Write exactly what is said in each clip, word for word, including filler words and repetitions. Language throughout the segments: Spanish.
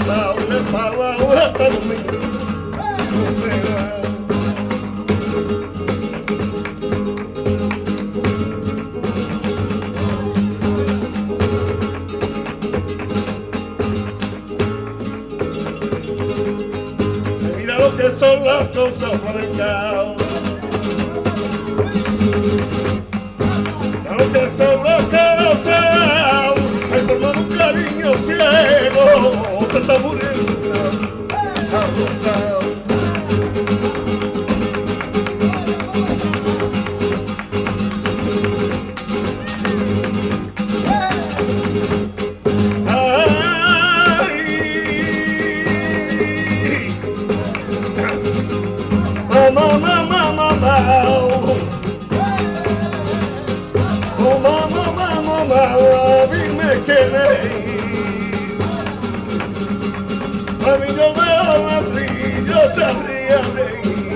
pasado, le pago hasta el domingo. Mira lo que son las cosas fabricadas. Mira lo que son las cosas. Ay, por más un cariño ciego se está muriendo arrojado. Mamá, mamá, mamá, oh mamá, mamá, mamá, dime quién es. Amigo de la brillo se ría de mí.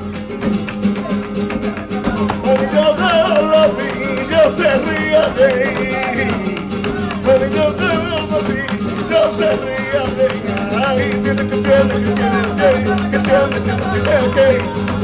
Amigo de la brillo se ría de mí. Amigo de la brillo se ría de mí. Ay, tiene que tiene que tiene que tiene que tiene que